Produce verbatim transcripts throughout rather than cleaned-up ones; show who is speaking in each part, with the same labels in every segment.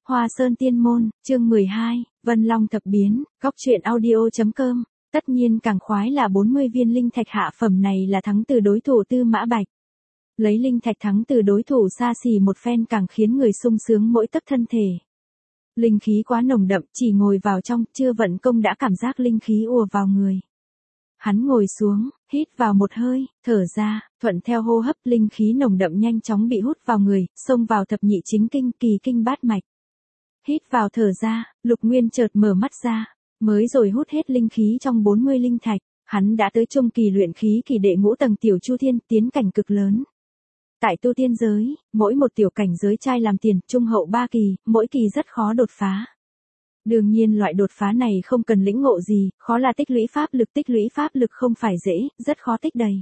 Speaker 1: Hoa Sơn Tiên Môn, chương mười hai, Vân Long Thập Biến, Góc truyện audio.com. Tất nhiên càng khoái là bốn mươi viên linh thạch hạ phẩm này là thắng từ đối thủ Tư Mã Bạch. Lấy linh thạch thắng từ đối thủ xa xỉ một phen càng khiến người sung sướng mỗi tấc thân thể. Linh khí quá nồng đậm, chỉ ngồi vào trong, chưa vận công đã cảm giác linh khí ùa vào người. Hắn ngồi xuống, hít vào một hơi, thở ra, thuận theo hô hấp linh khí nồng đậm nhanh chóng bị hút vào người, xông vào thập nhị chính kinh, kỳ kinh bát mạch. Hít vào thở ra, Lục Nguyên chợt mở mắt ra, mới rồi hút hết linh khí trong bốn mươi linh thạch, hắn đã tới trung kỳ luyện khí kỳ đệ ngũ tầng tiểu chu thiên, tiến cảnh cực lớn. Tại tu tiên giới, mỗi một tiểu cảnh giới trai làm tiền, trung hậu ba kỳ, mỗi kỳ rất khó đột phá. Đương nhiên loại đột phá này không cần lĩnh ngộ gì, khó là tích lũy pháp lực, tích lũy pháp lực không phải dễ, rất khó tích đầy.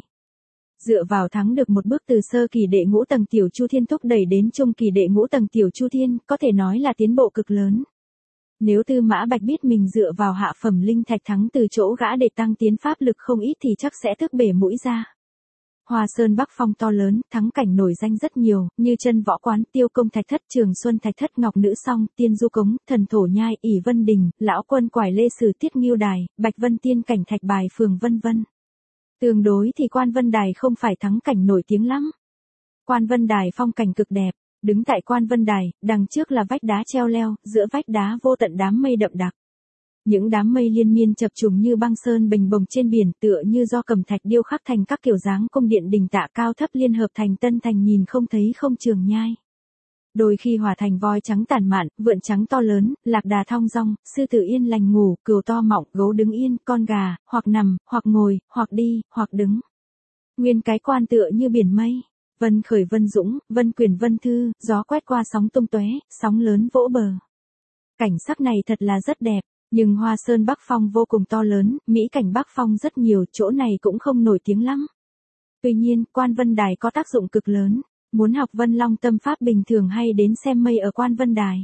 Speaker 1: Dựa vào thắng được một bước từ sơ kỳ đệ ngũ tầng tiểu chu thiên thúc đẩy đến trung kỳ đệ ngũ tầng tiểu chu thiên, có thể nói là tiến bộ cực lớn. Nếu Tư Mã Bạch biết mình dựa vào hạ phẩm linh thạch thắng từ chỗ gã để tăng tiến pháp lực không ít thì chắc sẽ thức bể mũi ra. Hoa Sơn Bắc Phong to lớn, thắng cảnh nổi danh rất nhiều, như Chân Võ Quán, Tiêu Công Thạch Thất, Trường Xuân Thạch Thất, Ngọc Nữ Song, Tiên Du Cống, Thần Thổ Nhai, ỷ Vân Đình, Lão Quân Quải Lê Sử, Tiết Ngưu Đài, Bạch Vân Tiên Cảnh, Thạch Bài Phường vân vân. Tương đối thì Quan Vân Đài không phải thắng cảnh nổi tiếng lắm. Quan Vân Đài phong cảnh cực đẹp, đứng tại Quan Vân Đài, đằng trước là vách đá treo leo, giữa vách đá vô tận đám mây đậm đặc. Những đám mây liên miên chập trùng như băng sơn bình bồng trên biển, tựa như do cẩm thạch điêu khắc thành các kiểu dáng cung điện đình tạ cao thấp liên hợp thành tân thành, nhìn không thấy không trường nhai. Đôi khi hòa thành voi trắng tản mạn, vượn trắng to lớn, lạc đà thong dong, sư tử yên lành ngủ, cừu to mọng, gấu đứng yên, con gà, hoặc nằm, hoặc ngồi, hoặc đi, hoặc đứng. Nguyên cái quan tựa như biển mây, vân khởi vân dũng, vân quyền vân thư, gió quét qua sóng tung tóe, sóng lớn vỗ bờ. Cảnh sắc này thật là rất đẹp. Nhưng Hoa Sơn Bắc Phong vô cùng to lớn, mỹ cảnh Bắc Phong rất nhiều, chỗ này cũng không nổi tiếng lắm. Tuy nhiên, Quan Vân Đài có tác dụng cực lớn, muốn học Vân Long Tâm Pháp bình thường hay đến xem mây ở Quan Vân Đài.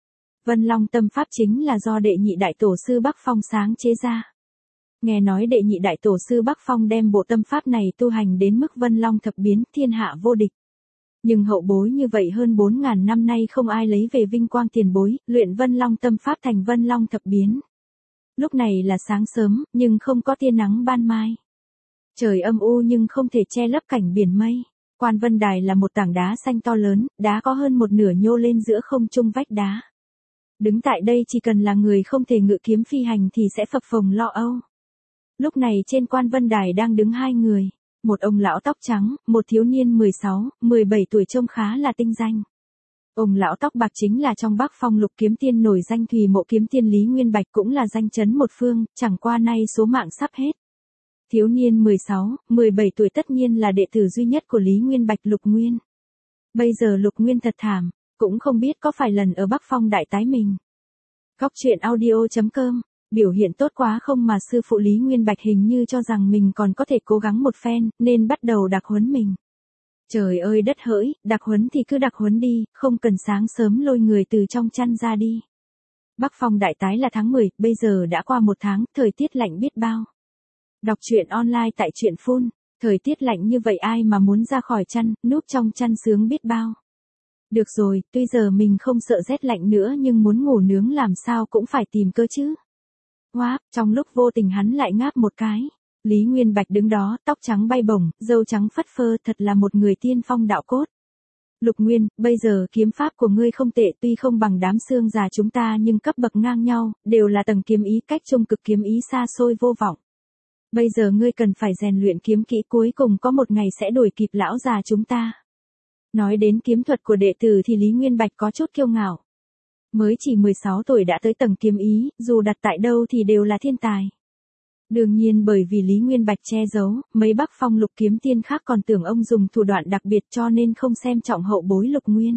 Speaker 1: Vân Long Tâm Pháp chính là do đệ nhị đại tổ sư Bắc Phong sáng chế ra. Nghe nói đệ nhị đại tổ sư Bắc Phong đem bộ tâm pháp này tu hành đến mức Vân Long thập biến, thiên hạ vô địch. Nhưng hậu bối như vậy hơn bốn ngàn năm nay không ai lấy về vinh quang tiền bối, luyện Vân Long Tâm Pháp thành Vân Long thập biến. Lúc này là sáng sớm, nhưng không có tia nắng ban mai. Trời âm u nhưng không thể che lấp cảnh biển mây. Quan Vân Đài là một tảng đá xanh to lớn, đá có hơn một nửa nhô lên giữa không trung vách đá. Đứng tại đây chỉ cần là người không thể ngự kiếm phi hành thì sẽ phập phồng lo âu. Lúc này trên Quan Vân Đài đang đứng hai người. Một ông lão tóc trắng, một thiếu niên mười sáu, mười bảy tuổi trông khá là tinh danh. Ông lão tóc bạc chính là trong Bắc Phong lục kiếm tiên nổi danh Thùy Mộ kiếm tiên Lý Nguyên Bạch, cũng là danh chấn một phương, chẳng qua nay số mạng sắp hết. Thiếu niên mười sáu, mười bảy tuổi tất nhiên là đệ tử duy nhất của Lý Nguyên Bạch, Lục Nguyên. Bây giờ Lục Nguyên thật thảm, cũng không biết có phải lần ở Bắc Phong đại tái mình. Góc truyện audio.com. Biểu hiện tốt quá không mà sư phụ Lý Nguyên Bạch hình như cho rằng mình còn có thể cố gắng một phen, nên bắt đầu đặc huấn mình. Trời ơi đất hỡi, đặc huấn thì cứ đặc huấn đi, không cần sáng sớm lôi người từ trong chăn ra đi. Bắc Phong đại tái là tháng mười, bây giờ đã qua một tháng, thời tiết lạnh biết bao. Đọc truyện online tại truyện phun, thời tiết lạnh như vậy ai mà muốn ra khỏi chăn, núp trong chăn sướng biết bao. Được rồi, tuy giờ mình không sợ rét lạnh nữa nhưng muốn ngủ nướng làm sao cũng phải tìm cơ chứ. Ngoáp, trong lúc vô tình hắn lại ngáp một cái. Lý Nguyên Bạch đứng đó, tóc trắng bay bổng, râu trắng phất phơ, thật là một người tiên phong đạo cốt. Lục Nguyên, bây giờ kiếm pháp của ngươi không tệ, tuy không bằng đám xương già chúng ta nhưng cấp bậc ngang nhau, đều là tầng kiếm ý, cách trung cực kiếm ý xa xôi vô vọng. Bây giờ ngươi cần phải rèn luyện kiếm kỹ, cuối cùng có một ngày sẽ đuổi kịp lão già chúng ta. Nói đến kiếm thuật của đệ tử thì Lý Nguyên Bạch có chút kiêu ngạo. Mới chỉ mười sáu tuổi đã tới tầng kiếm ý, dù đặt tại đâu thì đều là thiên tài. Đương nhiên bởi vì Lý Nguyên Bạch che giấu, mấy Bắc Phong lục kiếm tiên khác còn tưởng ông dùng thủ đoạn đặc biệt cho nên không xem trọng hậu bối Lục Nguyên.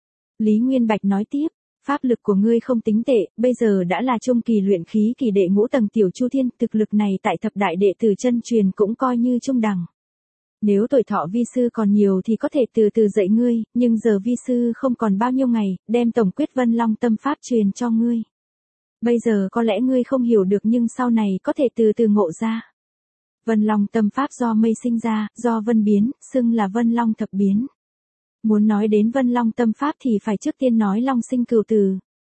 Speaker 1: Lý Nguyên Bạch nói tiếp, pháp lực của ngươi không tính tệ, bây giờ đã là trung kỳ luyện khí kỳ đệ ngũ tầng tiểu chu thiên, thực lực này tại thập đại đệ tử chân truyền cũng coi như trung đẳng. Nếu tuổi thọ vi sư còn nhiều thì có thể từ từ dạy ngươi, nhưng giờ vi sư không còn bao nhiêu ngày, đem tổng quyết Vân Long Tâm Pháp truyền cho ngươi. Bây giờ có lẽ ngươi không hiểu được nhưng sau này có thể từ từ ngộ ra. Vân Long Tâm Pháp do mây sinh ra, do vân biến, xưng là Vân Long thập biến. Muốn nói đến Vân Long Tâm Pháp thì phải trước tiên nói Long sinh cửu từ.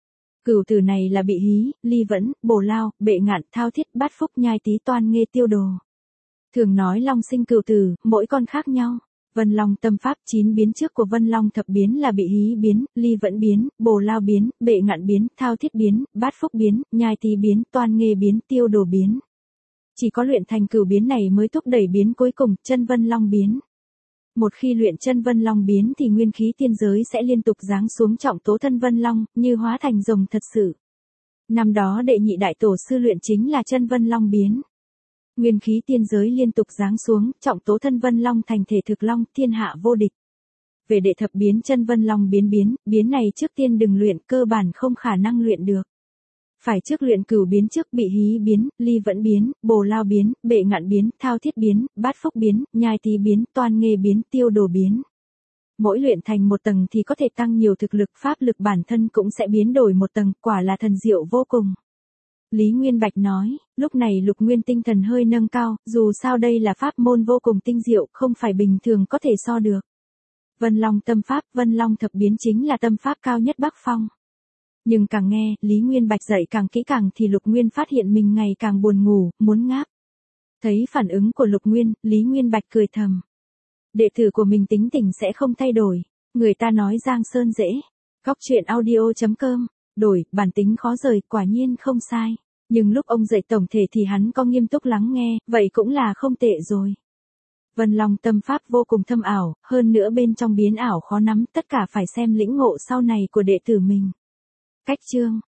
Speaker 1: Cửu tử này là bị hí, ly vẫn, bổ lao, bệ ngạn, thao thiết, bát phúc, nhai tý, toan nghê, tiêu đồ. Thường nói long sinh cửu tử, mỗi con khác nhau. Vân Long tâm pháp chín biến trước của Vân Long thập biến là bị hí biến, ly vẫn biến, bổ lao biến, bệ ngạn biến, thao thiết biến, bát phúc biến, nhai tý biến, toan nghê biến, tiêu đồ biến. Chỉ có luyện thành cửu biến này mới thúc đẩy biến cuối cùng, chân Vân Long biến. Một khi luyện chân Vân Long biến thì nguyên khí tiên giới sẽ liên tục giáng xuống trọng tố thân Vân Long, như hóa thành rồng thật sự. Năm đó đệ nhị đại tổ sư luyện chính là chân Vân Long biến. Nguyên khí tiên giới liên tục giáng xuống, trọng tố thân Vân Long thành thể thực long, thiên hạ vô địch. Về đệ thập biến chân Vân Long biến biến, biến này trước tiên đừng luyện, cơ bản không khả năng luyện được. Phải trước luyện cửu biến trước bị hí biến, ly vẫn biến, bồ lao biến, bệ ngạn biến, thao thiết biến, bát phúc biến, nhai tý biến, toan nghê biến, tiêu đồ biến. Mỗi luyện thành một tầng thì có thể tăng nhiều thực lực, pháp lực bản thân cũng sẽ biến đổi một tầng, quả là thần diệu vô cùng. Lý Nguyên Bạch nói, lúc này Lục Nguyên tinh thần hơi nâng cao, dù sao đây là pháp môn vô cùng tinh diệu, không phải bình thường có thể so được. Vân Long tâm pháp, Vân Long thập biến chính là tâm pháp cao nhất Bắc Phong. Nhưng càng nghe, Lý Nguyên Bạch dạy càng kỹ càng thì Lục Nguyên phát hiện mình ngày càng buồn ngủ, muốn ngáp. Thấy phản ứng của Lục Nguyên, Lý Nguyên Bạch cười thầm. Đệ tử của mình tính tình sẽ không thay đổi, người ta nói Giang Sơn dễ. Góc truyện audio chấm com, đổi, bản tính khó rời, quả nhiên không sai. Nhưng lúc ông dạy tổng thể thì hắn có nghiêm túc lắng nghe, vậy cũng là không tệ rồi. Vân Long tâm pháp vô cùng thâm ảo, hơn nữa bên trong biến ảo khó nắm, tất cả phải xem lĩnh ngộ sau này của đệ tử mình. Cách chương